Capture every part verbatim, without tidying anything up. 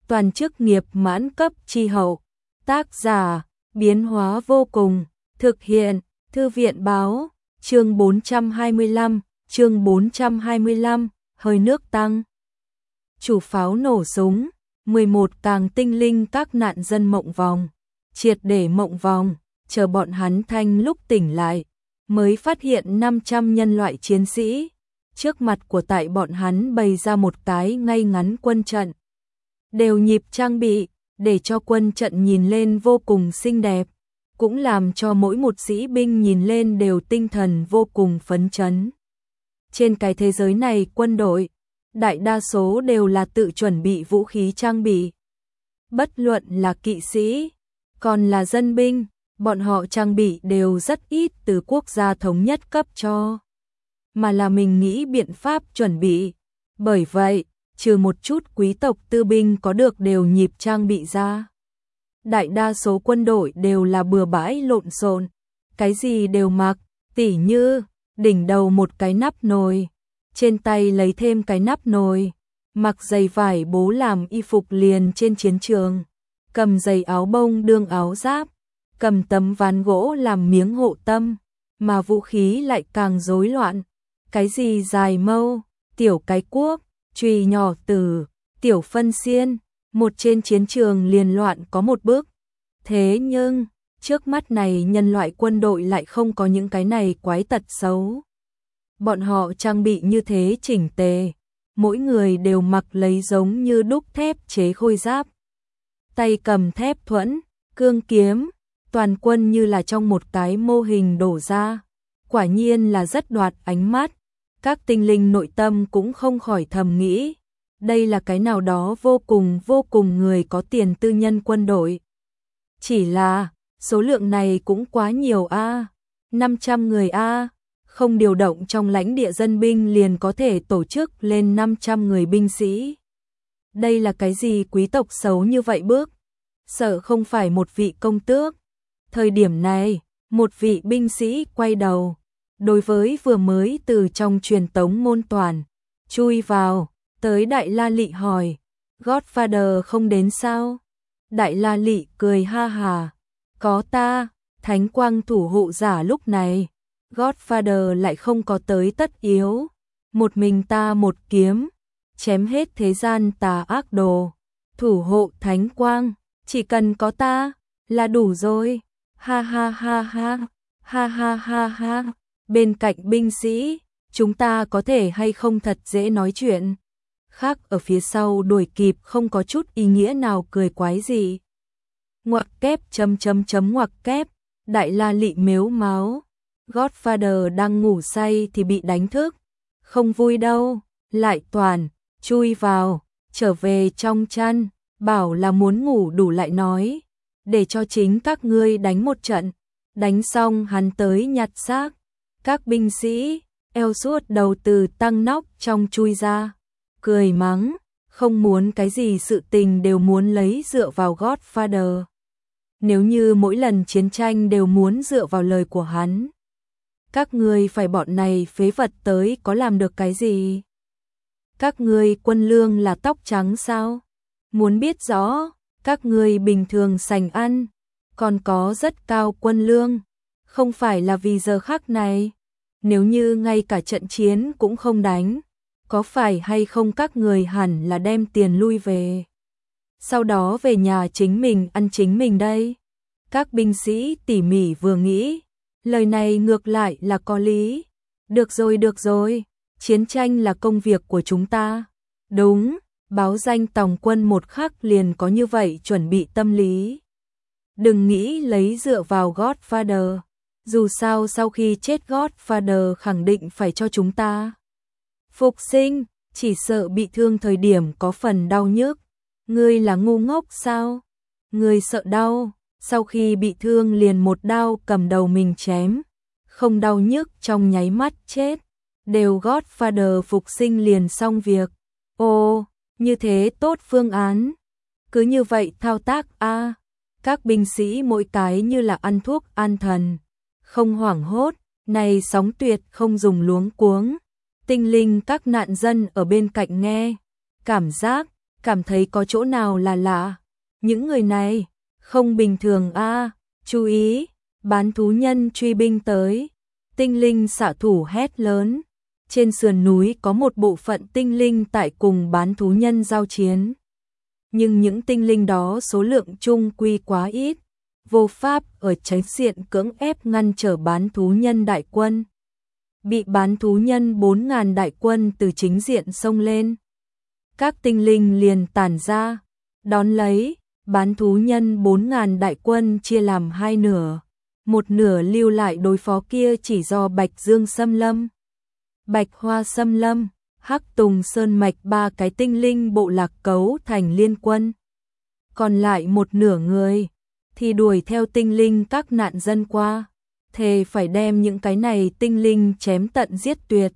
toàn chức nghiệp mãn cấp chi hậu. Tác giả, biến hóa vô cùng, thực hiện, Thư viện báo, chương bốn trăm hai mươi lăm, chương bốn trăm hai mươi lăm, hơi nước tăng. Chủ pháo nổ súng, mười một càng tinh linh các nạn dân mộng vòng, triệt để mộng vòng, chờ bọn hắn thanh lúc tỉnh lại, mới phát hiện năm trăm nhân loại chiến sĩ. Trước mặt của tại bọn hắn bày ra một cái ngay ngắn quân trận. Đều nhịp trang bị, để cho quân trận nhìn lên vô cùng xinh đẹp, cũng làm cho mỗi một sĩ binh nhìn lên đều tinh thần vô cùng phấn chấn. Trên cái thế giới này quân đội, đại đa số đều là tự chuẩn bị vũ khí trang bị. Bất luận là kỵ sĩ, còn là dân binh, bọn họ trang bị đều rất ít từ quốc gia thống nhất cấp cho, mà là mình nghĩ biện pháp chuẩn bị. Bởi vậy, trừ một chút quý tộc tư binh có được đều nhịp trang bị ra, đại đa số quân đội đều là bừa bãi lộn xộn, cái gì đều mặc, tỉ như đỉnh đầu một cái nắp nồi, trên tay lấy thêm cái nắp nồi, mặc giày vải bố làm y phục liền trên chiến trường, cầm giày áo bông đương áo giáp, cầm tấm ván gỗ làm miếng hộ tâm, mà vũ khí lại càng rối loạn, cái gì dài mâu, tiểu cái cuốc, chùy nhỏ tử, tiểu phân xiên, một trên chiến trường liền loạn có một bước. Thế nhưng, trước mắt này nhân loại quân đội lại không có những cái này quái tật xấu. Bọn họ trang bị như thế chỉnh tề, mỗi người đều mặc lấy giống như đúc thép chế khôi giáp. Tay cầm thép thuẫn, cương kiếm, toàn quân như là trong một cái mô hình đổ ra. Quả nhiên là rất đoạt ánh mắt, các tinh linh nội tâm cũng không khỏi thầm nghĩ. Đây là cái nào đó vô cùng vô cùng người có tiền tư nhân quân đội. Chỉ là, số lượng này cũng quá nhiều a, à, năm trăm người a, à, không điều động trong lãnh địa dân binh liền có thể tổ chức lên năm trăm người binh sĩ. Đây là cái gì quý tộc xấu như vậy bước? Sợ không phải một vị công tước. Thời điểm này, một vị binh sĩ quay đầu, đối với vừa mới từ trong truyền tống môn toàn chui vào tới Đại La Lị hỏi, Godfather không đến sao? Đại La Lị cười ha hà, có ta, thánh quang thủ hộ giả lúc này, Godfather lại không có tới tất yếu, một mình ta một kiếm, chém hết thế gian tà ác đồ, thủ hộ thánh quang, chỉ cần có ta, là đủ rồi, ha ha ha ha, ha ha ha ha, bên cạnh binh sĩ, chúng ta có thể hay không thật dễ nói chuyện. Khác ở phía sau đuổi kịp không có chút ý nghĩa nào cười quái gì. Ngoặc kép chấm chấm chấm ngoặc kép, Đại La Lị mếu máu. Godfather đang ngủ say thì bị đánh thức. Không vui đâu, lại toàn, chui vào, trở về trong chăn, bảo là muốn ngủ đủ lại nói. Để cho chính các ngươi đánh một trận. Đánh xong hắn tới nhặt xác. Các binh sĩ, eo suốt đầu từ tăng nóc trong chui ra. Cười mắng, không muốn cái gì sự tình đều muốn lấy dựa vào Godfather. Nếu như mỗi lần chiến tranh đều muốn dựa vào lời của hắn, các ngươi phải bọn này phế vật tới có làm được cái gì? Các ngươi quân lương là tóc trắng sao? Muốn biết rõ, các ngươi bình thường sành ăn, còn có rất cao quân lương, không phải là vì giờ khắc này. Nếu như ngay cả trận chiến cũng không đánh, có phải hay không các người hẳn là đem tiền lui về, sau đó về nhà chính mình ăn chính mình đây? Các binh sĩ tỉ mỉ vừa nghĩ, lời này ngược lại là có lý. Được rồi được rồi, chiến tranh là công việc của chúng ta. Đúng, báo danh tòng quân một khắc liền có như vậy chuẩn bị tâm lý. Đừng nghĩ lấy dựa vào Godfather, dù sao sau khi chết Godfather khẳng định phải cho chúng ta phục sinh, chỉ sợ bị thương thời điểm có phần đau nhức. Ngươi là ngu ngốc sao? Ngươi sợ đau, sau khi bị thương liền một đao cầm đầu mình chém, không đau nhức trong nháy mắt chết, đều Godfather phục sinh liền xong việc. Ồ, như thế tốt phương án. Cứ như vậy thao tác a. À. Các binh sĩ mỗi cái như là ăn thuốc an thần, không hoảng hốt, này sóng tuyệt không dùng luống cuống. Tinh linh các nạn dân ở bên cạnh nghe, cảm giác cảm thấy có chỗ nào là lạ. Những người này, không bình thường a, chú ý, bán thú nhân truy binh tới. Tinh linh xạ thủ hét lớn. Trên sườn núi có một bộ phận tinh linh tại cùng bán thú nhân giao chiến. Nhưng những tinh linh đó số lượng chung quy quá ít, vô pháp ở chính diện cưỡng ép ngăn trở bán thú nhân đại quân. Bị bán thú nhân bốn ngàn đại quân từ chính diện xông lên. Các tinh linh liền tản ra, đón lấy, bán thú nhân bốn ngàn đại quân chia làm hai nửa. Một nửa lưu lại đối phó kia chỉ do Bạch Dương Xâm Lâm, Bạch Hoa Xâm Lâm, Hắc Tùng Sơn Mạch ba cái tinh linh bộ lạc cấu thành liên quân. Còn lại một nửa người thì đuổi theo tinh linh các nạn dân qua, thề phải đem những cái này tinh linh chém tận giết tuyệt.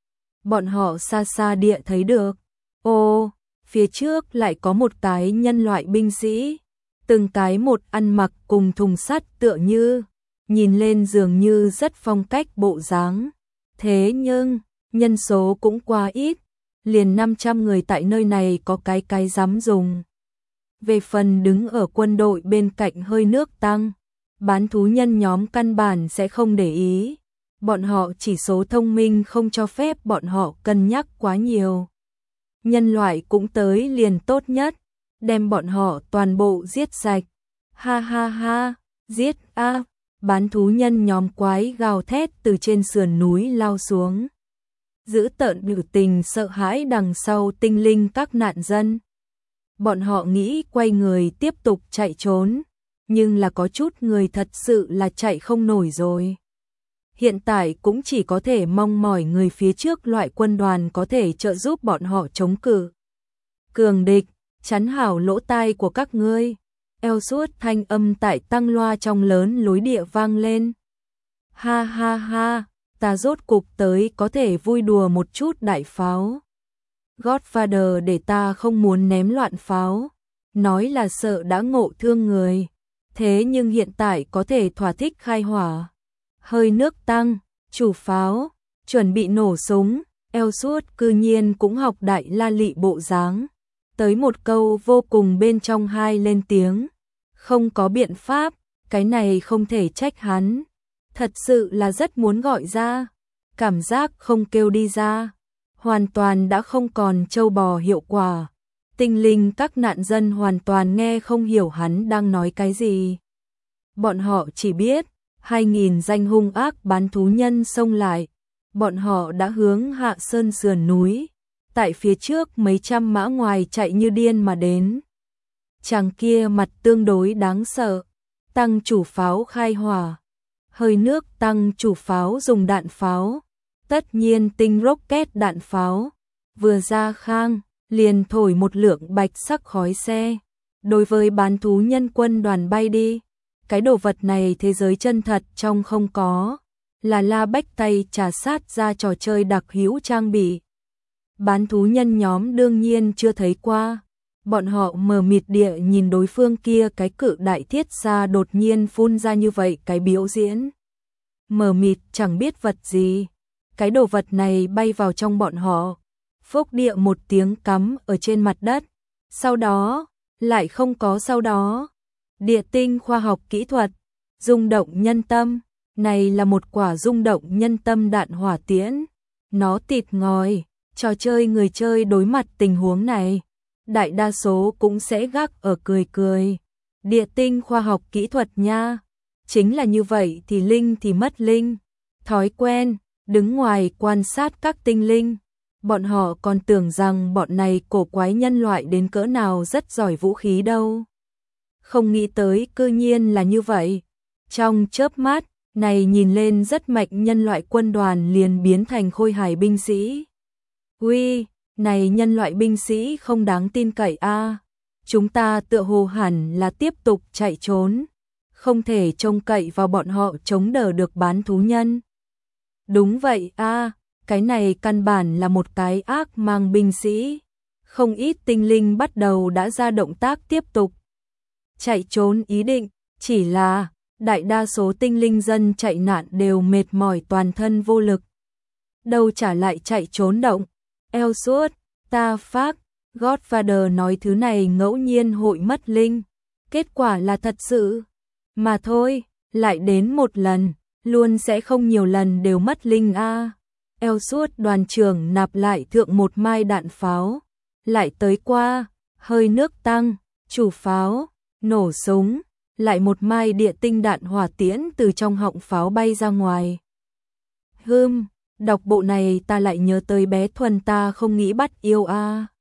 Bọn họ xa xa địa thấy được, ô, phía trước lại có một cái nhân loại binh sĩ, từng cái một ăn mặc cùng thùng sắt tựa như, nhìn lên dường như rất phong cách bộ dáng. Thế nhưng, nhân số cũng quá ít, liền năm trăm người tại nơi này có cái cái dám dùng. Về phần đứng ở quân đội bên cạnh hơi nước tăng, bán thú nhân nhóm căn bản sẽ không để ý. Bọn họ chỉ số thông minh không cho phép bọn họ cân nhắc quá nhiều. Nhân loại cũng tới liền tốt nhất, đem bọn họ toàn bộ giết sạch. Ha ha ha, giết a, bán thú nhân nhóm quái gào thét từ trên sườn núi lao xuống. Giữ tợn biểu tình sợ hãi đằng sau tinh linh các nạn dân. Bọn họ nghĩ quay người tiếp tục chạy trốn, nhưng là có chút người thật sự là chạy không nổi rồi. Hiện tại cũng chỉ có thể mong mỏi người phía trước loại quân đoàn có thể trợ giúp bọn họ chống cự. Cường địch, chắn hảo lỗ tai của các ngươi. Eo suốt thanh âm tại tăng loa trong lớn lối địa vang lên. Ha ha ha, ta rốt cục tới có thể vui đùa một chút đại pháo. Godfather để ta không muốn ném loạn pháo, nói là sợ đã ngộ thương người. Thế nhưng hiện tại có thể thỏa thích khai hỏa. Hơi nước tăng, chủ pháo, chuẩn bị nổ súng, eo suốt cư nhiên cũng học đại la lị bộ dáng. Tới một câu vô cùng bên trong hai lên tiếng. Không có biện pháp, cái này không thể trách hắn. Thật sự là rất muốn gọi ra. Cảm giác không kêu đi ra. Hoàn toàn đã không còn trâu bò hiệu quả. Tinh linh các nạn dân hoàn toàn nghe không hiểu hắn đang nói cái gì. Bọn họ chỉ biết, hai nghìn danh hung ác bán thú nhân xông lại. Bọn họ đã hướng hạ sơn sườn núi. Tại phía trước mấy trăm mã ngoài chạy như điên mà đến. Chàng kia mặt tương đối đáng sợ. Tăng chủ pháo khai hỏa. Hơi nước tăng chủ pháo dùng đạn pháo. Tất nhiên tinh rocket đạn pháo. Vừa ra khang, liền thổi một lượng bạch sắc khói xe. Đối với bán thú nhân quân đoàn bay đi. Cái đồ vật này thế giới chân thật trong không có. Là La Bách tay trà sát ra trò chơi đặc hữu trang bị. Bán thú nhân nhóm đương nhiên chưa thấy qua. Bọn họ mờ mịt địa nhìn đối phương kia cái cự đại thiết xa đột nhiên phun ra như vậy cái biểu diễn. Mờ mịt chẳng biết vật gì. Cái đồ vật này bay vào trong bọn họ. Phốc địa một tiếng cắm ở trên mặt đất. Sau đó, lại không có sau đó. Địa tinh khoa học kỹ thuật, rung động nhân tâm. Này là một quả rung động nhân tâm đạn hỏa tiễn. Nó tịt ngòi. Trò chơi người chơi đối mặt tình huống này, đại đa số cũng sẽ gác ở cười cười. Địa tinh khoa học kỹ thuật nha. Chính là như vậy thì linh thì mất linh. Thói quen, đứng ngoài quan sát các tinh linh. Bọn họ còn tưởng rằng bọn này cổ quái nhân loại đến cỡ nào rất giỏi vũ khí đâu. Không nghĩ tới cư nhiên là như vậy. Trong chớp mắt, này nhìn lên rất mạnh nhân loại quân đoàn liền biến thành khôi hài binh sĩ. Uy, này nhân loại binh sĩ không đáng tin cậy a. Chúng ta tựa hồ hẳn là tiếp tục chạy trốn, không thể trông cậy vào bọn họ chống đỡ được bán thú nhân. Đúng vậy a, cái này căn bản là một cái ác mang binh sĩ. Không ít tinh linh bắt đầu đã ra động tác tiếp tục chạy trốn ý định, chỉ là đại đa số tinh linh dân chạy nạn đều mệt mỏi toàn thân vô lực. Đâu trả lại chạy trốn động. Eo suốt, ta phát, Godfather nói thứ này ngẫu nhiên hội mất linh, kết quả là thật sự. Mà thôi, lại đến một lần, luôn sẽ không nhiều lần đều mất linh a. Eo suốt đoàn trưởng nạp lại thượng một mai đạn pháo, lại tới qua, hơi nước tăng, chủ pháo, nổ súng, lại một mai địa tinh đạn hỏa tiễn từ trong họng pháo bay ra ngoài. Hừm, đọc bộ này ta lại nhớ tới bé Thuần ta không nghĩ bắt yêu a.